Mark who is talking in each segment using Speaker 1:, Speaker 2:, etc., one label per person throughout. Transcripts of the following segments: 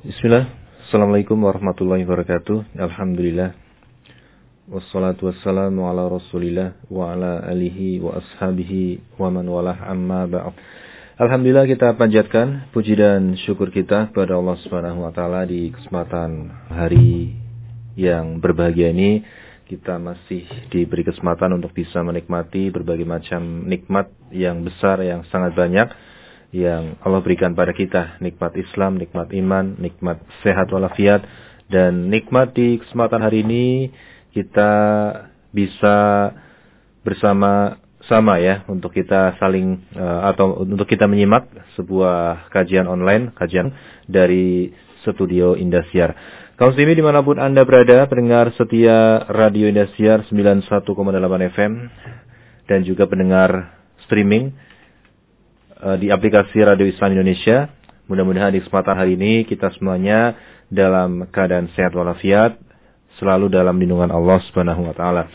Speaker 1: Bismillah. Assalamualaikum warahmatullahi wabarakatuh. Alhamdulillah. Wassalatu wassalamu ala Rasulillah wa ala alihi wa ashabihi wa man walah amma ba'd. Alhamdulillah, kita panjatkan puji dan syukur kita kepada Allah Subhanahu wa taala di kesempatan hari yang berbahagia ini. Kita masih diberi kesempatan untuk bisa menikmati berbagai macam nikmat yang besar, yang sangat banyak yang Allah berikan pada kita, nikmat Islam, nikmat iman, nikmat sehat walafiat, dan nikmat di kesempatan hari ini kita bisa bersama-sama ya untuk kita saling atau untuk kita menyimak sebuah kajian online, kajian dari studio Indosiar. Kaum muslimin dimanapun Anda berada, pendengar setia Radio Indosiar 91,8 FM dan juga pendengar streaming di aplikasi Radio Islam Indonesia. Mudah-mudahan di kesempatan hari ini kita semuanya dalam keadaan sehat walafiat, selalu dalam lindungan Allah Subhanahu wa taala.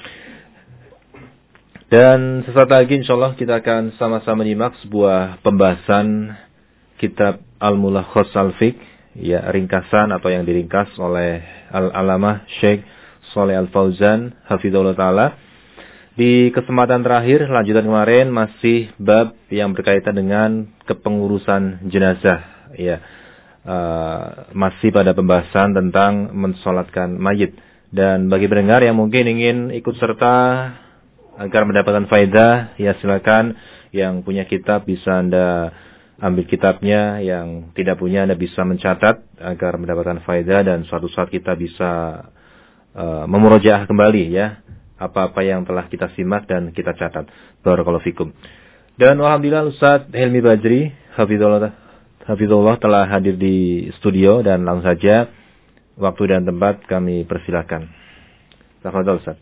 Speaker 1: Dan sesaat lagi insyaallah kita akan sama-sama menyimak sebuah pembahasan kitab Al-Mulakhas Al-Fiqh, ya, ringkasan atau yang diringkas oleh Al-Alamah Syekh Shalih Al-Fauzan hafizahullah taala. Di kesempatan terakhir, lanjutan kemarin masih bab yang berkaitan dengan kepengurusan jenazah. Ya, masih pada pembahasan tentang mensolatkan mayit. Dan bagi pendengar yang mungkin ingin ikut serta agar mendapatkan faedah, ya silakan. Yang punya kitab bisa Anda ambil kitabnya, yang tidak punya Anda bisa mencatat agar mendapatkan faedah dan suatu saat kita bisa memurojaah kembali ya apa-apa yang telah kita simak dan kita catat. Barakallahu fikum. Dan alhamdulillah Ustaz Helmi Bajri hafizahullah telah hadir di studio, dan langsung saja waktu dan tempat kami persilakan. Tafadhol Ustaz.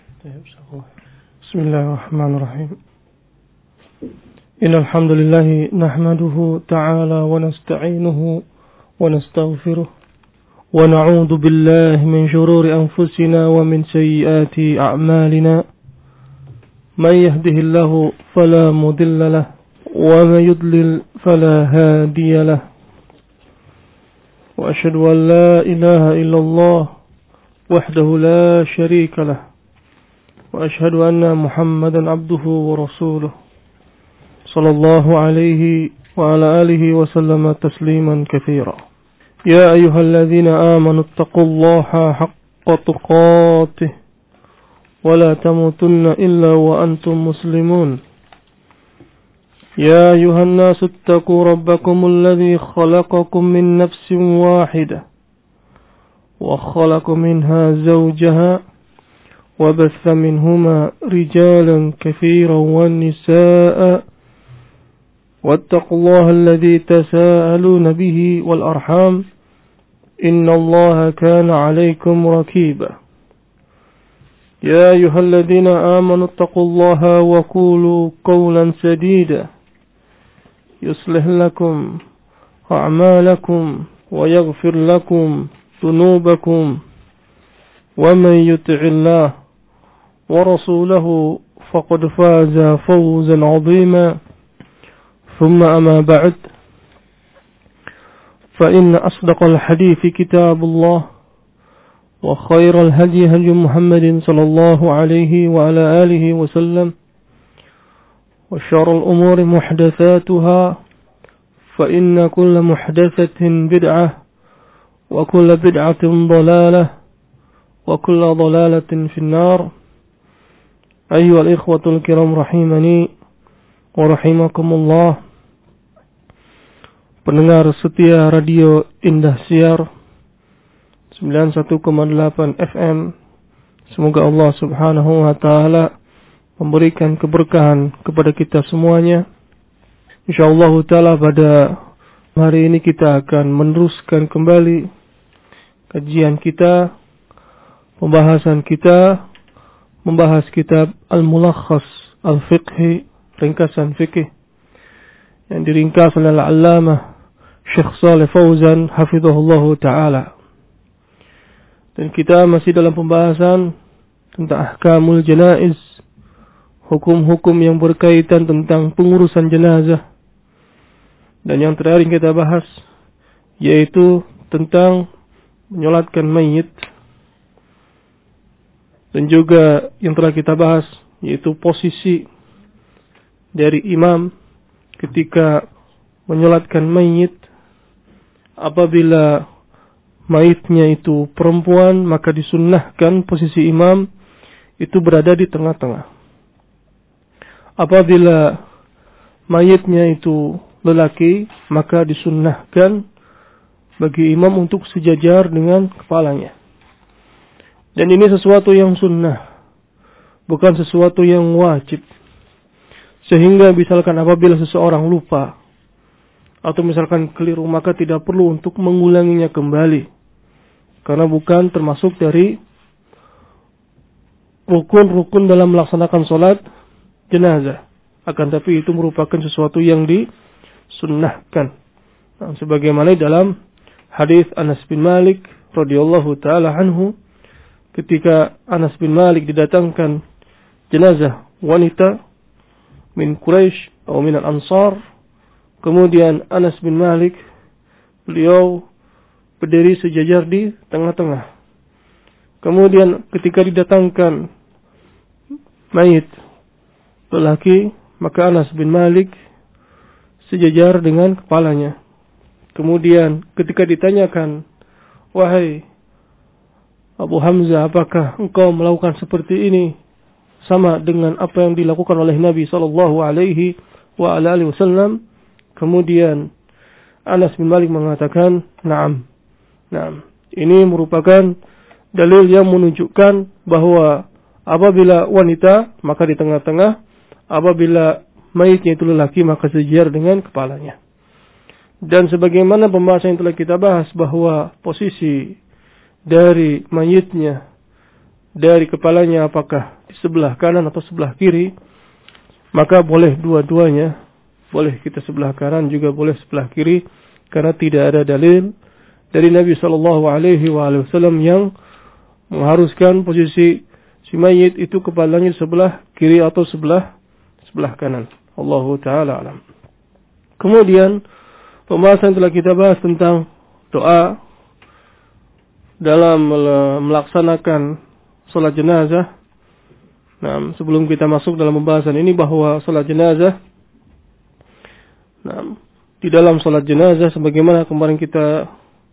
Speaker 2: Bismillahirrahmanirrahim. Innal hamdalillah nahmaduhu ta'ala wa nasta'inuhu wa nastaghfiruh. ونعوذ بالله من شرور أنفسنا ومن سيئات أعمالنا من يهده الله فلا مضل له ومن يضلل فلا هادي له وأشهد أن لا إله إلا الله وحده لا شريك له وأشهد أن محمدا عبده ورسوله صلى الله عليه وعلى آله وسلم تسليما كثيرا. يا أيها الذين آمنوا اتقوا الله حق تقاته ولا تموتن إلا وأنتم مسلمون. يا أيها الناس اتقوا ربكم الذي خلقكم من نفس واحدة وخلق منها زوجها وبث منهما رجالا كثيرا والنساء واتقوا الله الذي تساءلون به والأرحام إن الله كان عليكم رقيبا. يا أيها الذين آمنوا اتقوا الله وقولوا قولا سديدا يصلح لكم أعمالكم ويغفر لكم ذنوبكم ومن يطع الله ورسوله فقد فاز فوزا عظيما. ثم أما بعد فإن أصدق الحديث كتاب الله وخير الهدي هدي محمد صلى الله عليه وعلى آله وسلم وشر الأمور محدثاتها فإن كل محدثة بدعة وكل بدعة ضلالة وكل ضلالة في النار. أيها الإخوة الكرام رحمني ورحمكم الله. Pendengar setia Radio Indosiar 91,8 FM. Semoga Allah Subhanahu wa taala memberikan keberkahan kepada kita semuanya. Insyaallah taala pada hari ini kita akan meneruskan kembali kajian kita, pembahasan kita, membahas kitab Al-Mulakhas Al-Fiqhi, ringkasan fikih yang diringkas oleh Al-Allamah Syekh Shalih Fauzan hafizahullahu ta'ala. Dan kita masih dalam pembahasan tentang ahkamul janaiz, hukum-hukum yang berkaitan tentang pengurusan jenazah. Dan yang terakhir kita bahas yaitu tentang menyolatkan mayit, dan juga yang telah kita bahas yaitu posisi dari imam ketika menyolatkan mayit. Apabila mayitnya itu perempuan, maka disunnahkan posisi imam itu berada di tengah-tengah. Apabila mayitnya itu lelaki, maka disunnahkan bagi imam untuk sejajar dengan kepalanya. Dan ini sesuatu yang sunnah, bukan sesuatu yang wajib. Sehingga misalkan apabila seseorang lupa atau misalkan keliru, maka tidak perlu untuk mengulanginya kembali, karena bukan termasuk dari rukun-rukun dalam melaksanakan sholat jenazah. Akan tapi itu merupakan sesuatu yang disunnahkan. Nah, sebagaimana dalam hadis Anas bin Malik radhiyallahu taala anhu, ketika Anas bin Malik didatangkan jenazah wanita min Quraisy atau min al-Ansar, kemudian Anas bin Malik beliau berdiri sejajar di tengah-tengah. Kemudian ketika didatangkan mayit lelaki, maka Anas bin Malik sejajar dengan kepalanya. Kemudian ketika ditanyakan, wahai Abu Hamzah, apakah engkau melakukan seperti ini sama dengan apa yang dilakukan oleh Nabi sallallahu alaihi wasallam? Kemudian Anas bin Malik mengatakan, "Na'am." Nah, ini merupakan dalil yang menunjukkan bahwa apabila wanita maka di tengah-tengah, apabila mayitnya itu lelaki maka sejajar dengan kepalanya. Dan sebagaimana pembahasan yang telah kita bahas bahwa posisi dari mayitnya, dari kepalanya apakah di sebelah kanan atau sebelah kiri, maka boleh dua-duanya, boleh kita sebelah kanan juga boleh sebelah kiri, karena tidak ada dalil dari Nabi sallallahu alaihi wasallam yang mengharuskan posisi si mayit itu kepalanya sebelah kiri atau sebelah kanan. Allahu taala alam. Kemudian pembahasan telah kita bahas tentang doa dalam melaksanakan salat jenazah. Nah, sebelum kita masuk dalam pembahasan ini bahwa salat jenazah, di dalam salat jenazah sebagaimana kemarin kita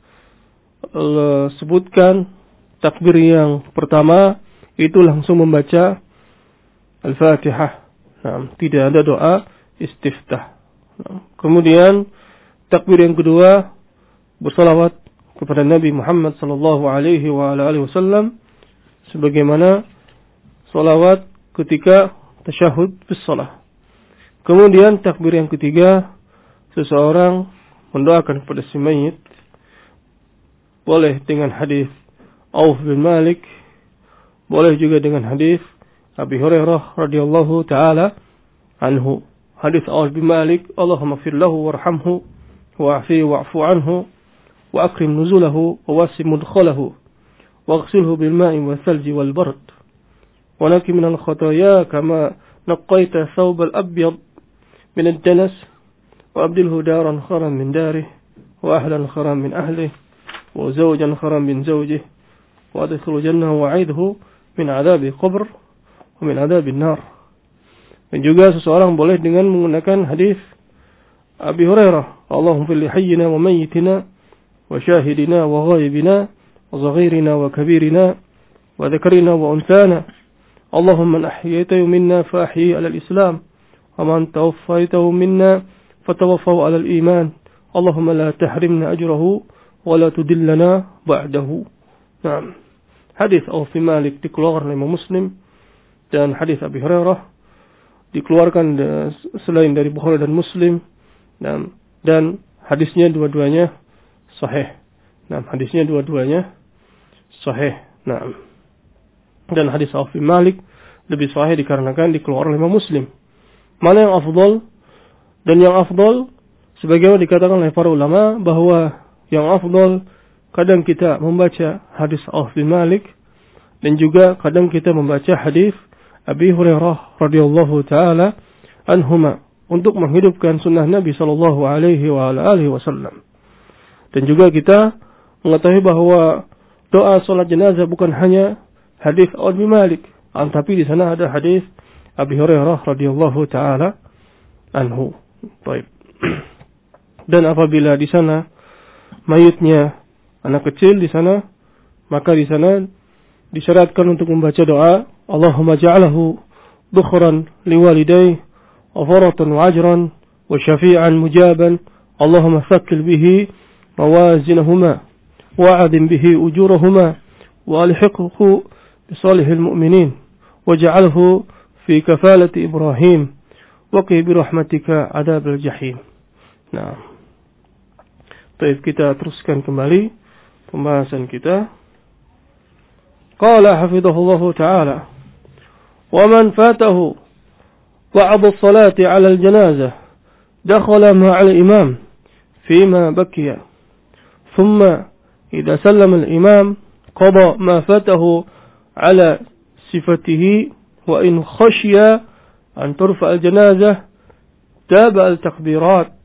Speaker 2: sebutkan, takbir yang pertama itu langsung membaca Al-Fatihah. Tidak ada doa istiftah. Kemudian takbir yang kedua bersalawat kepada Nabi Muhammad sallallahu alaihi wasallam sebagaimana salawat ketika tasyahud bis shalah. Kemudian takbir yang ketiga seseorang mendoakan kepada si mayit, boleh dengan hadis Auf bin Malik, boleh juga dengan hadis Abi Hurairah radhiyallahu taala anhu. Hadis Auf bin Malik, Allahumma ighfir lahu warhamhu wa'afihi wa'fu anhu wa akrim nuzulahu wa wasi' mudkhalahu waghsilhu bil ma'i wal thalji wal bard wa naqi min al khataaya kama naqqaita thawb al abyad min ad danas wa abdilhu daran kharan min darihi wa ahlan kharan min ahlihi wa zawjan kharan min zawjihi wa adkhilhu jannahu wa 'aidhu min 'adzabi qabr wa min 'adzabi an-nar. Dan juga seseorang boleh dengan menggunakan hadis Abi Hurairah, Allahumma fil hayyina wa mayyitina wa syahidina wa ghaibina wa saghirina wa kabirina wa dhakarina wa unsana. Allahumma man ahyaytahu minna fa ahyi 'ala al-islam wa man tawaffaytahu minna fatawaffahu 'ala al-iman. Allahumma la tahrimna ajrahu wa la tudillana ba'dahu. Naam. Hadis Auf bin Malik dikeluarkan oleh Imam Muslim, dan hadis Abi Hurairah dikeluarkan selain dari Bukhari dan Muslim, dan hadisnya dua-duanya sahih. Hadisnya dua-duanya sahih. Dan hadis Auf bin Malik lebih sahih dikarenakan dikeluarkan oleh Imam Muslim. Mana yang afdal? Dan yang afdal sebagaimana dikatakan oleh para ulama bahwa yang afdal kadang kita membaca hadis Auf bin Malik dan juga kadang kita membaca hadis Abi Hurairah radhiyallahu taala anhuma untuk menghidupkan sunnah Nabi sallallahu alaihi wasallam. Dan juga kita mengetahui bahwa doa salat jenazah bukan hanya hadis Abi Malik, tapi di sana ada hadis Abi Hurairah radhiyallahu taala anhu. Baik. Dan apabila di sana mayitnya anak kecil di sana, maka di sana disyaratkan untuk membaca doa, Allahumma ja'alahu dukhran liwalidayhi wa faratan wa ajran wa syafi'an mujaban, Allahumma thaqqil bihi mawazinahuma wa adim bihi ujurahuma wa alhiqhu bisalihil mu'minin waj'alhu fi kafalati Ibrahim waqi birahmatika adabal jahim. Nah, baik, kita teruskan kembali pembahasan kita. Qala hafidhahullahu ta'ala, wa man fatahu ba'd as-salati 'ala al-janazah dakhala ma'a al-imam fima baqiya thumma idza sallama al-imam qada ma fatahu 'ala sifatihi wa in khashiya an turfa al-janazah taba al-takbirat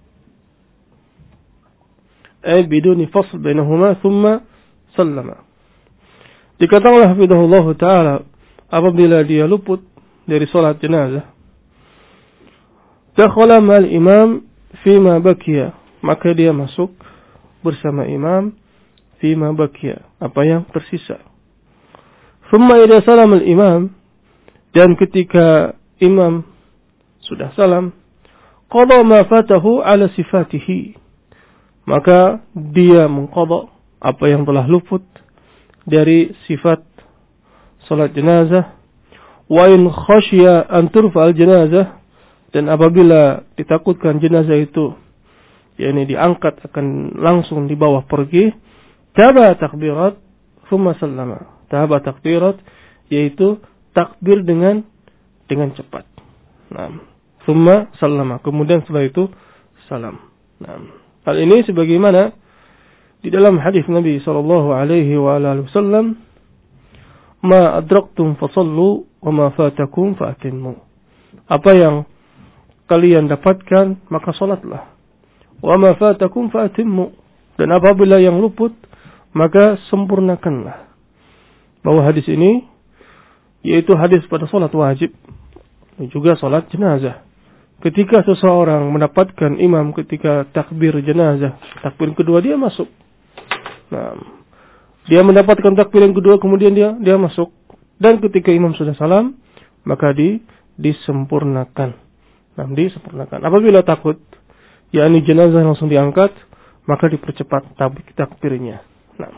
Speaker 2: ay biduni fasl bainahuma thumma sallama. Dikatakan hafizahullah ta'ala, apabila dia luput dari salat jenazah, dakhala ma'al imam fima baqiya, maka dia masuk bersama imam fima baqiya, apa yang tersisa. Thumma idza salama al-imam, dan ketika imam sudah salam, qada ma fatahu ala sifatihi, maka dia mengqada apa yang telah luput dari sifat salat jenazah. Wa in khashiya an turfa al-janazah, dan apabila ditakutkan jenazah itu yakni diangkat akan langsung dibawa pergi, taba takbirat thumma sallama. Taba takbirat yaitu takbir dengan cepat. Nah, thumma sallama, kemudian setelah itu salam. Nah, hal ini sebagaimana di dalam hadis Nabi sallallahu alaihi wa alihi wasallam, ma adraktum fasallu wa ma fatakum faatimmu. Apa yang kalian dapatkan maka salatlah. Wa ma fatakum faatimmu. Dan apabila yang luput maka sempurnakanlah. Bahwa hadis ini yaitu hadis pada salat wajib dan juga salat jenazah. Ketika seseorang mendapatkan imam ketika takbir jenazah, takbir kedua dia masuk. Nah, dia mendapatkan takbir yang kedua kemudian dia masuk, dan ketika imam sudah salam maka disempurnakan. Nah, disempurnakan. Apabila takut yakni jenazah langsung diangkat, maka dipercepat takbirnya. Nah.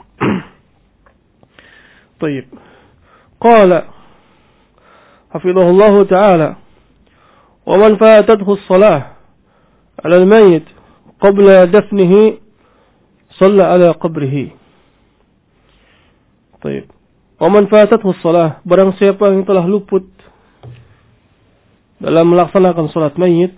Speaker 2: Baik. Qala hafizahullah ta'ala, wa man fatathu as-salah 'ala al-mayyit qabla dafnihi shalla 'ala qabrihi. Baik. Wa man fatathu as-salah, barang siapa yang telah luput dalam melaksanakan salat mayit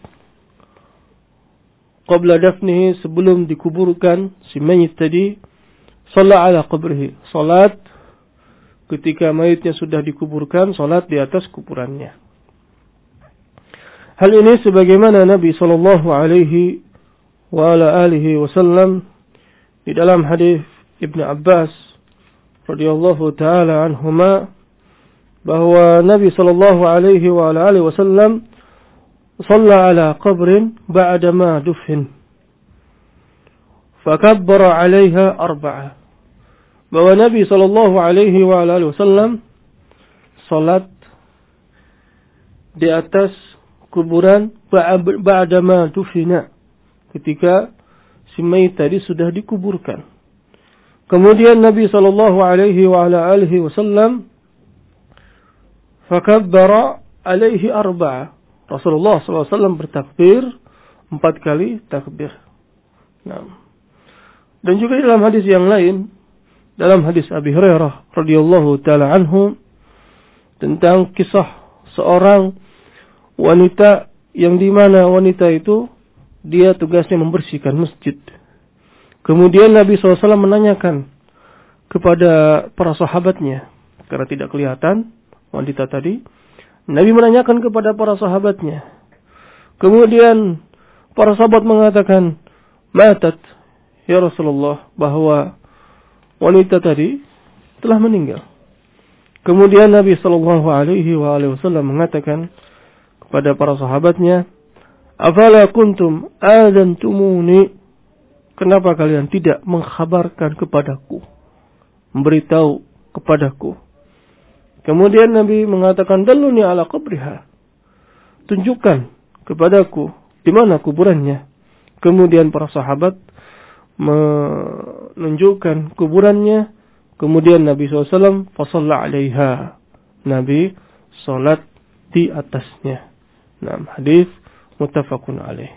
Speaker 2: qabla dafnihi, sebelum dikuburkan si mayit tadi, shalla 'ala qabrihi, salat ketika mayitnya sudah dikuburkan, salat di atas kuburannya. Hal ini sebagaimana Nabi sallallahu alaihi wa ala alihi wasallam di dalam hadis Ibnu Abbas radhiyallahu taala anhuma, bahwa Nabi sallallahu alaihi wa ala alihi wasallam shalla ala qabrin ba'da ma dufin fakabbara 'alaiha arba'ah. Bahwa Nabi sallallahu alaihi wa ala alihi wasallam salat di atas kuburan ba'da ma dufina, ketika si mayit tadi sudah dikuburkan. Kemudian Nabi sallallahu alaihi wa ala alihi wasallam fakabbara alaihi arba'ah. Rasulullah sallallahu alaihi wasallam bertakbir 4 kali takbir. Nah. Dan juga dalam hadis yang lain, dalam hadis Abi Hurairah radhiyallahu taala anhu, tentang kisah seorang wanita yang di mana wanita itu dia tugasnya membersihkan masjid. Kemudian Nabi SAW menanyakan kepada para sahabatnya, karena tidak kelihatan wanita tadi, Nabi menanyakan kepada para sahabatnya. Kemudian para sahabat mengatakan, matat ya Rasulullah, bahwa wanita tadi telah meninggal. Kemudian Nabi sallallahu alaihi wasallam mengatakan kepada para sahabatnya, "Afala kuntum adzantumuni?" Kenapa kalian tidak mengkhabarkan kepadaku, memberitahu kepadaku? Kemudian Nabi mengatakan, "Dalluni ala qabriha." Tunjukkan kepadaku di mana kuburannya. Kemudian para sahabat menunjukkan kuburannya. Kemudian Nabi SAW fasalla alaiha. Nabi salat di atasnya. Nah, hadis muttafaqun alaih.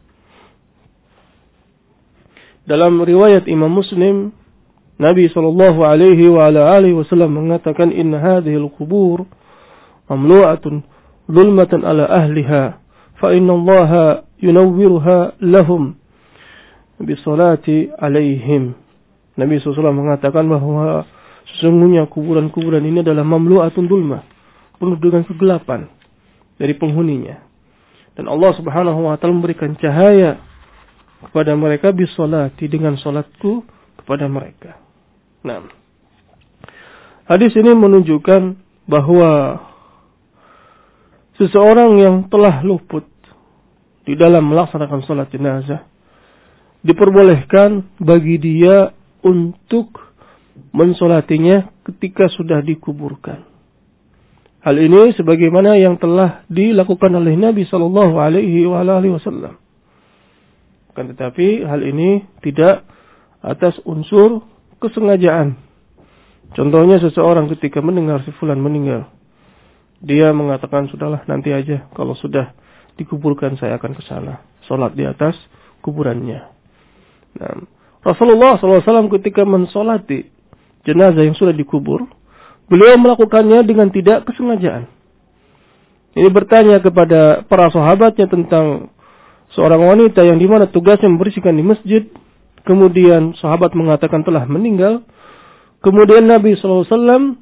Speaker 2: Dalam riwayat Imam Muslim, Nabi sallallahu alaihi wa ala alihi wasallam mengatakan, "Inna hadhil qubur mamlu'atun zulmatan ala ahliha, fa inna Allaha yunawwiruha lahum bi salati alaihim." Nabi SAW mengatakan bahwa sesungguhnya kuburan-kuburan ini adalah mamlu'atun zulmah, penuh dengan kegelapan dari penghuninya. Dan Allah Subhanahu wa taala memberikan cahaya kepada mereka bisolati, dengan salatku kepada mereka. Nah, hadis ini menunjukkan bahwa seseorang yang telah luput di dalam melaksanakan salat jenazah diperbolehkan bagi dia untuk mensolatinya ketika sudah dikuburkan. Hal ini sebagaimana yang telah dilakukan oleh Nabi sallallahu alaihi wasallam. Kan tetapi hal ini tidak atas unsur kesengajaan. Contohnya seseorang ketika mendengar si fulan meninggal, dia mengatakan, "Sudahlah, nanti aja kalau sudah dikuburkan saya akan ke sana, salat di atas kuburannya." Nah, Rasulullah SAW ketika mensolati jenazah yang sudah dikubur, beliau melakukannya dengan tidak kesengajaan. Ini bertanya kepada para sahabatnya tentang seorang wanita yang dimana tugasnya membersihkan di masjid. Kemudian sahabat mengatakan telah meninggal. Kemudian Nabi SAW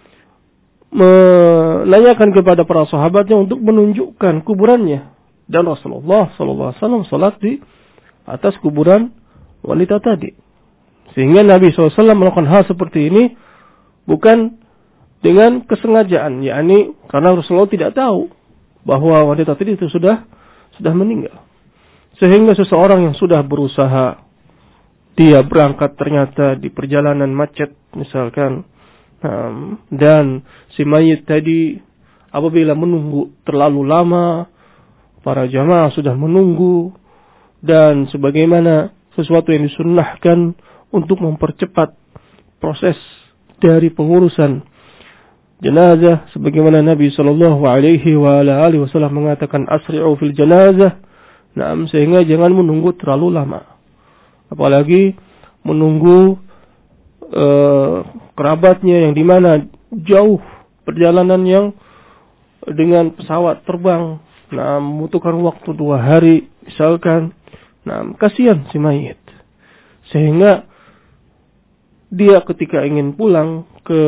Speaker 2: menanyakan kepada para sahabatnya untuk menunjukkan kuburannya. Dan Rasulullah SAW salat di atas kuburan wanita tadi. Sehingga Nabi SAW melakukan hal seperti ini bukan dengan kesengajaan. Yakni karena Rasulullah tidak tahu bahwa wanita tadi itu sudah meninggal. Sehingga seseorang yang sudah berusaha, dia berangkat ternyata di perjalanan macet misalkan, dan si mayit tadi apabila menunggu terlalu lama, para jamaah sudah menunggu, dan sebagaimana sesuatu yang disunnahkan untuk mempercepat proses dari pengurusan jenazah, sebagaimana Nabi sallallahu alaihi wasallam mengatakan, "Asri'u fil janazah." Nah, sehingga jangan menunggu terlalu lama. Apalagi menunggu kerabatnya yang dimana jauh perjalanan yang dengan pesawat terbang. Nah, membutuhkan waktu 2 hari misalkan. Nah, kasihan si mayit. Sehingga dia ketika ingin pulang ke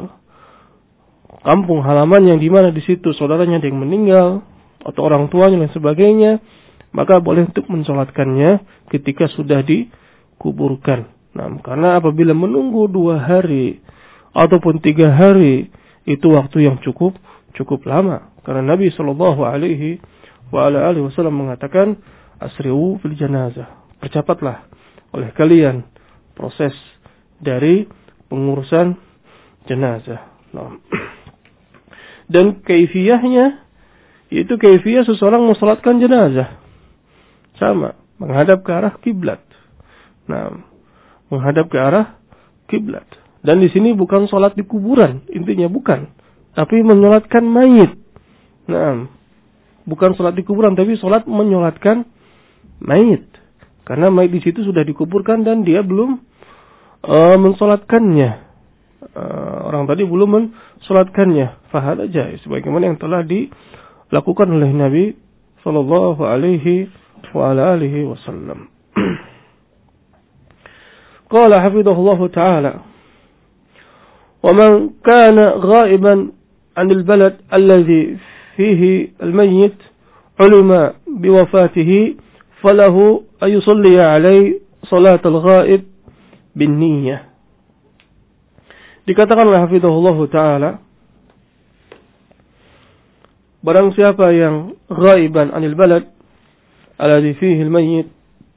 Speaker 2: kampung halaman yang dimana di situ saudaranya ada yang meninggal atau orang tuanya dan sebagainya, maka boleh untuk mensolatkannya ketika sudah dikuburkan. Nah, karena apabila menunggu 2 hari ataupun 3 hari, itu waktu yang cukup lama. Karena Nabi Shallallahu Alaihi Wasallam mengatakan, "Asri'u fil janazah." Percepatlah oleh kalian proses dari pengurusan jenazah. Nah. Dan kaifiyahnya, yaitu kaifiyah seseorang mensolatkan jenazah. Sama, menghadap ke arah kiblat. Nah, menghadap ke arah kiblat. Dan di sini bukan solat di kuburan, intinya bukan, tapi menyolatkan mayit. Nah, bukan solat di kuburan, tapi solat menyolatkan mayit. Karena mayit di situ sudah dikuburkan dan dia belum mensolatkannya. Orang tadi belum mensolatkannya. Fahad aja, sebagaimana yang telah dilakukan oleh Nabi Sallallahu Alaihi Wasallam. Qala hafidhahullahu ta'ala, wa man kana ghaiban 'anil balad alladhi fihi al-mayyit 'ulima biwafatihi falahu ay yusalli 'alayhi salat al-ghaib bin niyyah. Dikatakan oleh hafizahullah taala, barang siapa yang ghaiban anil balad alladhi fihi al-mayyit,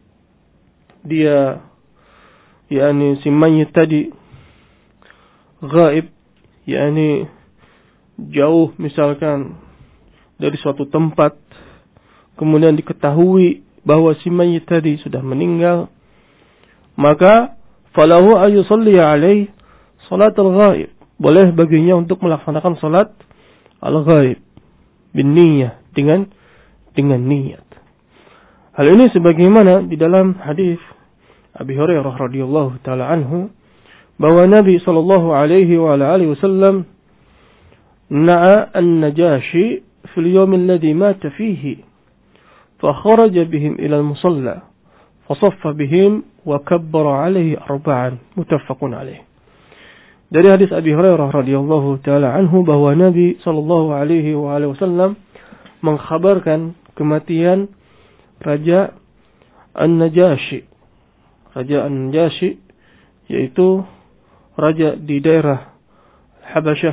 Speaker 2: dia yakni si mayyit tadi ghaib, yakni jauh misalkan dari suatu tempat, kemudian diketahui bahwa si mayyit tadi sudah meninggal, maka falahu ayusalli alaih salat al-ghaib, boleh baginya untuk melaksanakan salat al-ghaib bin niyah, dengan niat. Hal ini sebagaimana di dalam hadis Abi Hurairah radhiyallahu taala anhu, bahwa Nabi sallallahu alaihi wa alihi wasallam na'a an-Najashi fil yawm alladhi mata fihi fa kharaja bihim ila al-musalla fa saffa bihim wa kabbara alaihi arba'an, muttafaqun alaih. Dari hadis Abi Hurairah radhiyallahu taala anhu bahwa Nabi sallallahu alaihi wa alihi wasallam mengkhabarkan kematian Raja An-Najashi. Raja An-Najashi yaitu raja di daerah Habasyah.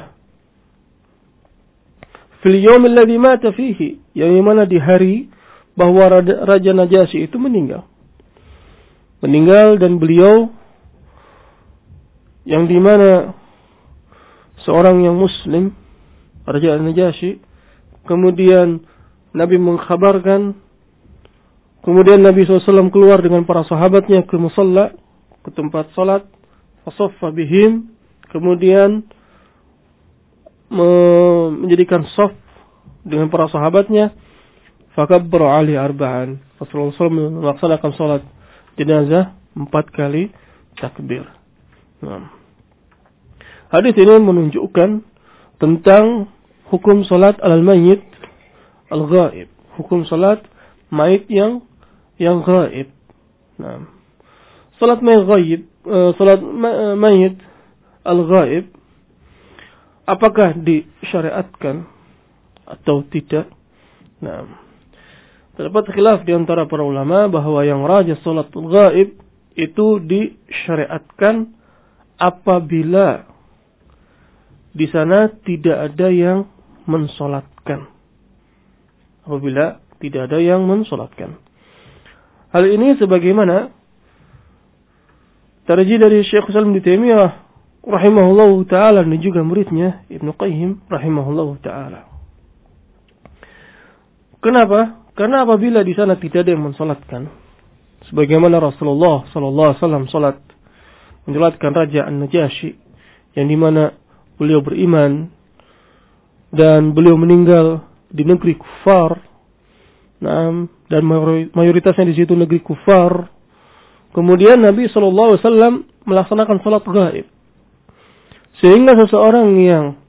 Speaker 2: Fil yawm alladhi mata fihi, yang mana di hari bahwa Raja Najasyi itu meninggal dan beliau yang dimana seorang yang muslim, Raja An-Najasyi, kemudian Nabi mengkhabarkan, kemudian Nabi SAW keluar dengan para sahabatnya ke musalla, ke tempat salat, fasaffa bihim, kemudian menjadikan saf dengan para sahabatnya, fakabbara ali arba'an, Rasulullah SAW melaksanakan salat jenazah 4 kali takbir. Hadis ini menunjukkan tentang hukum salat al-mayyit al-ghaib, hukum salat mayit yang ghaib. Salat mayit al-ghaib apakah disyariatkan atau tidak? Terdapat khilaf di antara para ulama bahwa yang rajih salat al-ghaib itu disyariatkan apabila di sana tidak ada yang mensolatkan. Apabila tidak ada yang mensolatkan. Hal ini sebagaimana tarjih dari Syekh Islam Ibnu Taimiyah rahimahullahu taala dan juga muridnya Ibnu Qayyim rahimahullahu taala. Kenapa? Karena apabila di sana tidak ada yang mensolatkan, sebagaimana Rasulullah sallallahu alaihi wasallam salat mensolatkan Raja An-Najasyi, yang dimana beliau beriman dan beliau meninggal di negeri kufar, dan mayoritasnya di situ negeri kufar. Kemudian Nabi SAW melaksanakan salat gaib, sehingga seseorang yang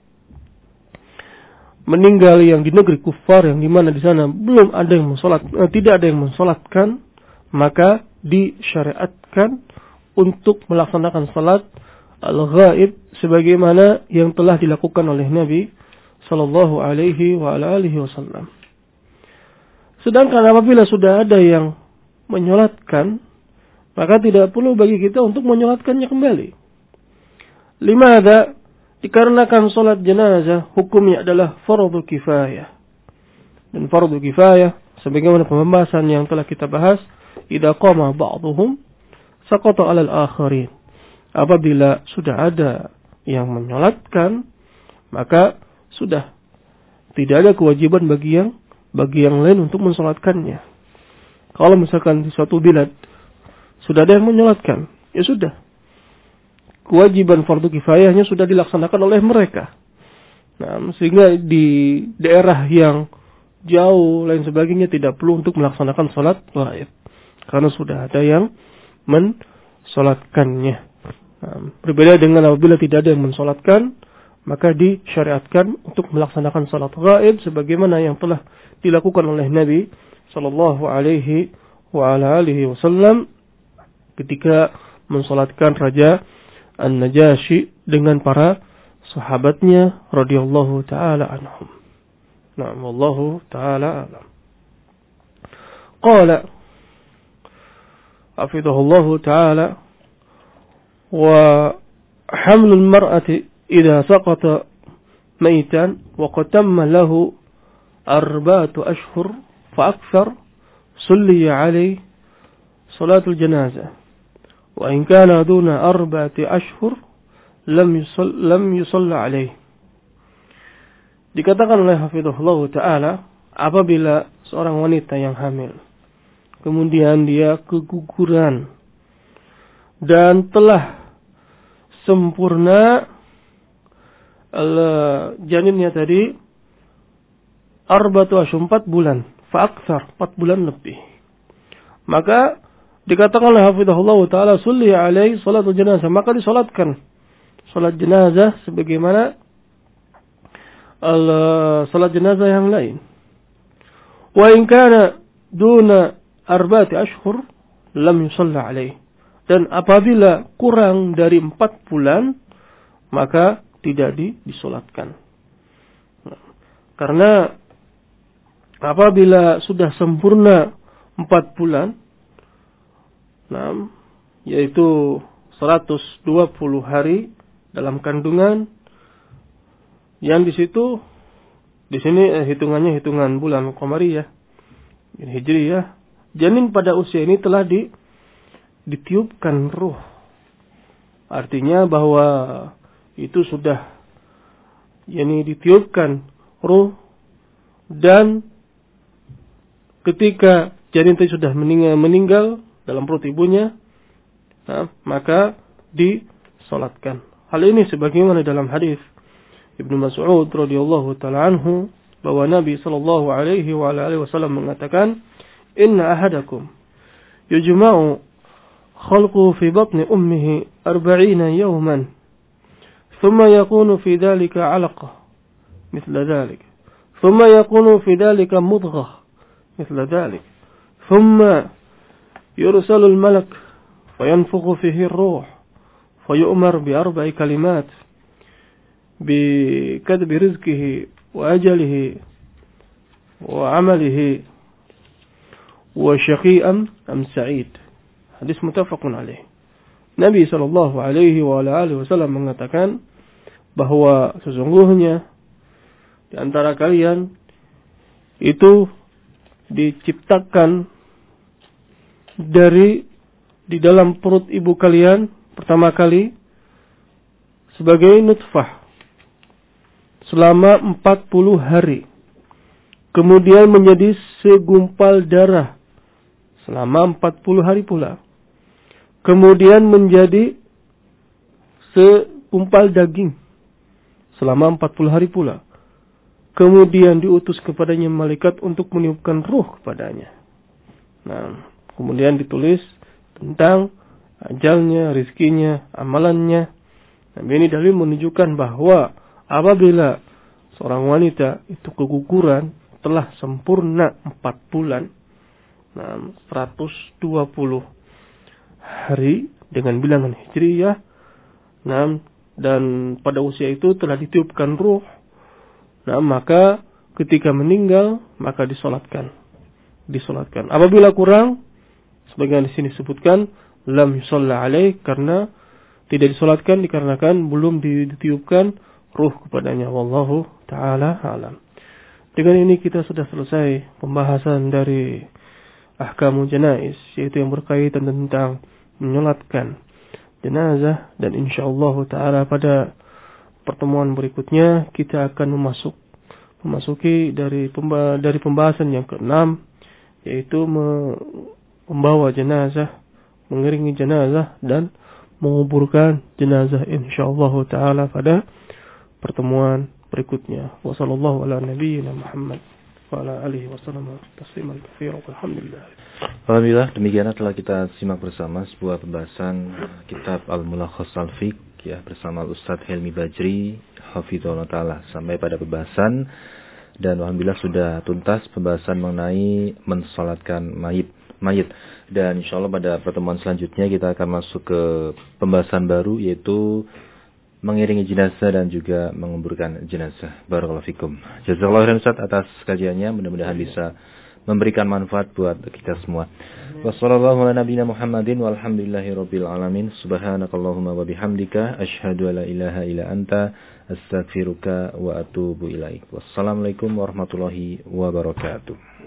Speaker 2: meninggal yang di negeri kufar, yang dimana di sana belum ada yang tidak ada yang mensolatkan, maka disyariatkan untuk melaksanakan salat al-ghaib sebagaimana yang telah dilakukan oleh Nabi sallallahu alaihi wa alihi wasallam. Sedangkan apabila sudah ada yang menyolatkan, maka tidak perlu bagi kita untuk menyolatkannya kembali. Limadha? Dikarenakan salat jenazah hukumnya adalah fardhu kifayah. Dan fardhu kifayah sebagaimana pembahasan yang telah kita bahas, idza qama ba'dhum saqata 'alal akharin. Apabila sudah ada yang menyolatkan, maka sudah tidak ada kewajiban bagi yang lain untuk mensolatkannya. Kalau misalkan di suatu bilad sudah ada yang menyolatkan, ya sudah. Kewajiban fardu kifayahnya sudah dilaksanakan oleh mereka. Sehingga di daerah yang jauh lain sebagainya tidak perlu untuk melaksanakan salat gaib, karena sudah ada yang mensolatkannya. Berbeda dengan apabila tidak ada yang mensolatkan, maka disyariatkan untuk melaksanakan salat gaib sebagaimana yang telah dilakukan oleh Nabi sallallahu alaihi wa alihi wasallam ketika mensolatkan Raja An-Najasyi dengan para sahabatnya radhiyallahu taala anhum. Na'am, wallahu taala alam. Qala hafidhahullahu taala wa حمل المرأة إذا سقط ميتا وقد تم له 4 أشهر فأكثر صلي عليه صلاة الجنازة وإن كان دون 4 أشهر لم يصلى عليه. Dikatakan oleh hafizahullah ta'ala, apabila seorang wanita yang hamil kemudian dia keguguran dan telah sempurna janinnya tadi 4 bulan, fa'akthar 4 bulan lebih, maka dikatakan oleh hafizahullah ta'ala sulli alaihi salatul jenazah, maka disolatkan salat jenazah sebagaimana salat jenazah yang lain. Wa in kana duna 4 ashhur lam yusalla alaihi, dan apabila kurang dari 4 bulan maka tidak disolatkan. Karena apabila sudah sempurna 4 bulan, yaitu 120 hari dalam kandungan, yang di sini hitungannya hitungan bulan Qamariyah, Hijriyah, janin pada usia ini telah ditiupkan ruh. Artinya bahwa itu sudah ditiupkan ruh, dan ketika janin itu sudah meninggal dalam perut ibunya, maka disolatkan. Hal ini sebagaimana dalam hadis Ibnu Mas'ud radhiyallahu taala anhu, bahwa Nabi sallallahu alaihi wa alihi wasallam mengatakan, "Inna ahadakum yujma'u khalquhu fi batni ummihi 40 yawman, thumma yakunu fi dhalika 'alaqah mithla dhalik, thumma yakunu fi dhalika mudghah mithla dhalik, thumma yursalu al-malak fayanfukhu fihi ar-ruh fayu'mar bi 4 kalimat بكتب رزقه وأجله وعمله وشقيئا أم سعيد." Hadis muttafaqun alaih. Nabi sallallahu alaihi wa alihi wasallam mengatakan bahwa sesungguhnya di antara kalian itu diciptakan di dalam perut ibu kalian pertama kali sebagai nutfah selama 40 hari. Kemudian menjadi segumpal darah selama 40 hari pula. Kemudian menjadi segumpal daging selama 40 hari pula. Kemudian diutus kepadanya malaikat untuk meniupkan ruh kepadanya. Kemudian ditulis tentang ajalnya, rizkinya, amalannya. Ini dalil menunjukkan bahwa apabila seorang wanita itu keguguran telah sempurna 4 bulan, 120 hari dengan bilangan Hijriyah, dan pada usia itu telah ditiupkan ruh, maka ketika meninggal maka disolatkan. Apabila kurang, sebagaimana di sini disebutkan, lam yusalla alaih, karena tidak disolatkan dikarenakan belum ditiupkan ruh kepadanya. Wallahu ta'ala alam. Dengan ini kita sudah selesai pembahasan dari ahkamu janaiz, yaitu yang berkaitan tentang menyolatkan jenazah, dan insyaallah ta'ala pada pertemuan berikutnya kita akan memasuki dari pembahasan yang ke-6, yaitu membawa jenazah, mengiringi jenazah dan menguburkan jenazah, insyaallah ta'ala pada pertemuan berikutnya. Wa sallallahu ala nabiyyina Muhammad wa ala alihi wa sallam tasliman katsiran.
Speaker 1: Alhamdulillah, demikian telah kita simak bersama sebuah pembahasan kitab Al-Mulakhas Al-Fiqh bersama Ustaz Helmi Bajri hafizahullah taala, sampai pada pembahasan, dan alhamdulillah sudah tuntas pembahasan mengenai mensalatkan mayit. Dan insyaallah pada pertemuan selanjutnya kita akan masuk ke pembahasan baru, yaitu mengiringi jenazah dan juga menguburkan jenazah. Barakallahu fikum. Jazakallahu khairan Ustaz atas kajiannya, mudah-mudahan bisa memberikan manfaat buat kita semua. Wassallallahu ala nabiyina Muhammadin walhamdulillahi rabbil alamin. Subhanakallahumma wa bihamdika asyhadu an la ilaha illa anta astaghfiruka wa atubu ilaik. Wassalamualaikum warahmatullahi wabarakatuh.